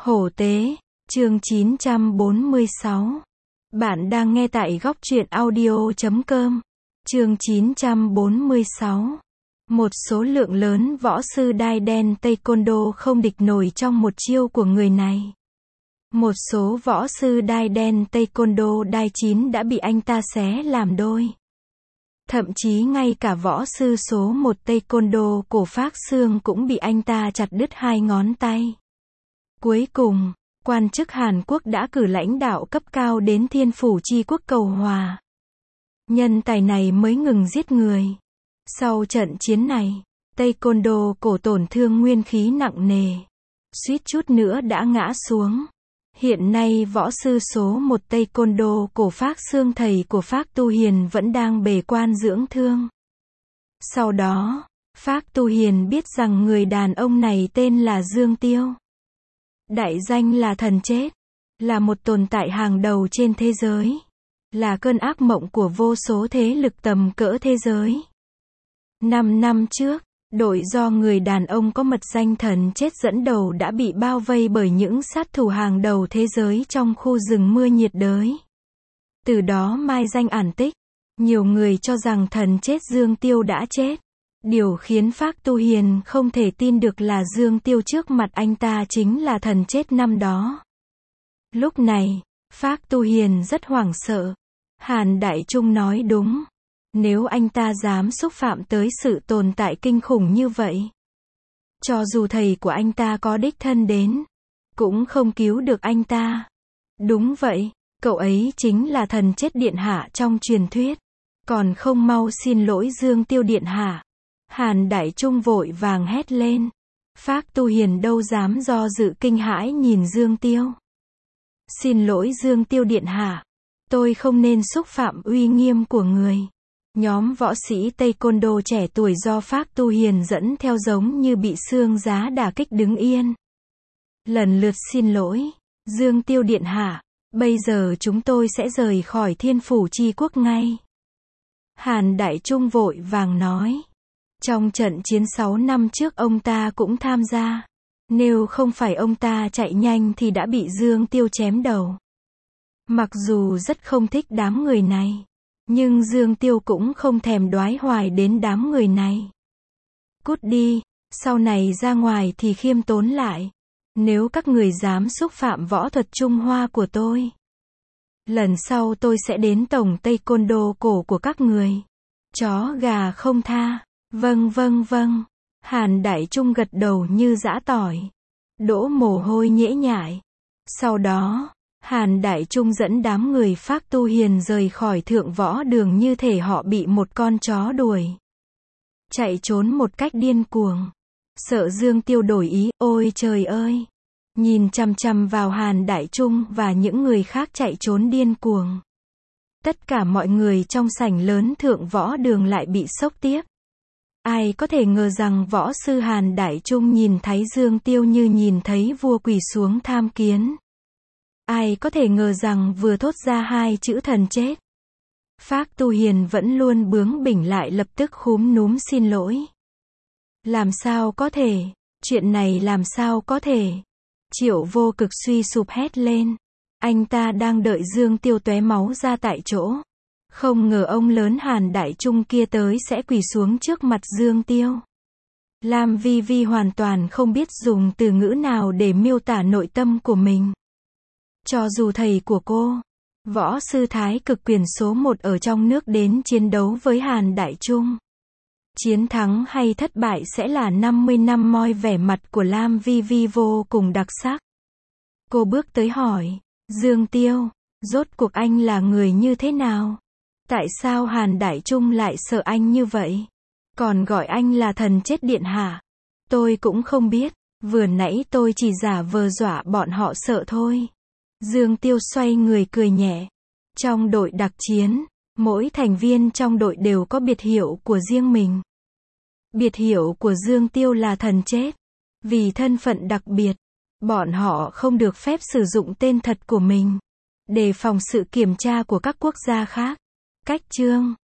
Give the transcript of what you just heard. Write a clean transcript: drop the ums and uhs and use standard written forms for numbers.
Hổ tế, chương 946. Bạn đang nghe tại góc truyện audio.com. Chương 946. Một số lượng lớn võ sư đai đen Taekwondo không địch nổi trong một chiêu của người này. Một số võ sư đai đen Taekwondo đai 9 đã bị anh ta xé làm đôi. Thậm chí ngay cả võ sư số 1 Taekwondo cổ Phác Xương cũng bị anh ta chặt đứt 2 ngón tay. Cuối cùng, quan chức Hàn Quốc đã cử lãnh đạo cấp cao đến Thiên Phủ Chi Quốc cầu hòa. Nhân tài này mới ngừng giết người. Sau trận chiến này, Taekwondo cổ tổn thương nguyên khí nặng nề. Suýt chút nữa đã ngã xuống. Hiện nay võ sư số 1 Taekwondo cổ Phác Xương thầy của Phác Tu Hiền vẫn đang bề quan dưỡng thương. Sau đó, Phác Tu Hiền biết rằng người đàn ông này tên là Dương Tiêu. Đại danh là thần chết, là một tồn tại hàng đầu trên thế giới, là cơn ác mộng của vô số thế lực tầm cỡ thế giới. 5 năm trước, đội do người đàn ông có mật danh thần chết dẫn đầu đã bị bao vây bởi những sát thủ hàng đầu thế giới trong khu rừng mưa nhiệt đới. Từ đó mai danh ản tích, nhiều người cho rằng thần chết Dương Tiêu đã chết. Điều khiến Phác Tu Hiền không thể tin được là Dương Tiêu trước mặt anh ta chính là thần chết năm đó. Lúc này, Phác Tu Hiền rất hoảng sợ. Hàn Đại Trung nói đúng. Nếu anh ta dám xúc phạm tới sự tồn tại kinh khủng như vậy, cho dù thầy của anh ta có đích thân đến, cũng không cứu được anh ta. Đúng vậy, cậu ấy chính là thần chết điện hạ trong truyền thuyết. Còn không mau xin lỗi Dương Tiêu điện hạ. Hàn Đại Trung vội vàng hét lên. Phác Tu Hiền đâu dám do dự, kinh hãi nhìn Dương Tiêu. Xin lỗi Dương Tiêu điện hạ. Tôi không nên xúc phạm uy nghiêm của người. Nhóm võ sĩ Taekwondo trẻ tuổi do Phác Tu Hiền dẫn theo giống như bị xương giá đả kích đứng yên. Lần lượt xin lỗi. Dương Tiêu điện hạ, bây giờ chúng tôi sẽ rời khỏi Thiên Phủ Chi Quốc ngay. Hàn Đại Trung vội vàng nói. Trong trận chiến 6 năm trước ông ta cũng tham gia. Nếu không phải ông ta chạy nhanh thì đã bị Dương Tiêu chém đầu. Mặc dù rất không thích đám người này, nhưng Dương Tiêu cũng không thèm đoái hoài đến đám người này. Cút đi, sau này ra ngoài thì khiêm tốn lại. Nếu các người dám xúc phạm võ thuật Trung Hoa của tôi, lần sau tôi sẽ đến tổng Taekwondo cổ của các người. Chó gà không tha. Vâng vâng vâng. Hàn Đại Trung gật đầu như giã tỏi. Đổ mồ hôi nhễ nhại. Sau đó, Hàn Đại Trung dẫn đám người Phác Tu Hiền rời khỏi Thượng Võ Đường như thể họ bị một con chó đuổi. Chạy trốn một cách điên cuồng. Sợ Dương Tiêu đổi ý, ôi trời ơi. Nhìn chằm chằm vào Hàn Đại Trung và những người khác chạy trốn điên cuồng. Tất cả mọi người trong sảnh lớn Thượng Võ Đường lại bị sốc tiếp. Ai có thể ngờ rằng võ sư Hàn Đại Trung nhìn thấy Dương Tiêu như nhìn thấy vua quỳ xuống tham kiến. Ai có thể ngờ rằng vừa thốt ra 2 chữ thần chết, Phác Tu Hiền vẫn luôn bướng bỉnh lại lập tức khúm núm xin lỗi. Làm sao có thể? Chuyện này làm sao có thể? Triệu Vô Cực suy sụp hét lên. Anh ta đang đợi Dương Tiêu tóe máu ra tại chỗ. Không ngờ ông lớn Hàn Đại Trung kia tới sẽ quỳ xuống trước mặt Dương Tiêu. Lam Vi Vi hoàn toàn không biết dùng từ ngữ nào để miêu tả nội tâm của mình. Cho dù thầy của cô, võ sư Thái Cực Quyền số 1 ở trong nước đến chiến đấu với Hàn Đại Trung, chiến thắng hay thất bại sẽ là 50 năm moi, vẻ mặt của Lam Vi Vi vô cùng đặc sắc. Cô bước tới hỏi, Dương Tiêu, rốt cuộc anh là người như thế nào? Tại sao Hàn Đại Trung lại sợ anh như vậy? Còn gọi anh là thần chết điện hạ? Tôi cũng không biết, vừa nãy tôi chỉ giả vờ dọa bọn họ sợ thôi. Dương Tiêu xoay người cười nhẹ. Trong đội đặc chiến, mỗi thành viên trong đội đều có biệt hiệu của riêng mình. Biệt hiệu của Dương Tiêu là thần chết. Vì thân phận đặc biệt, bọn họ không được phép sử dụng tên thật của mình, đề phòng sự kiểm tra của các quốc gia khác. Cách chương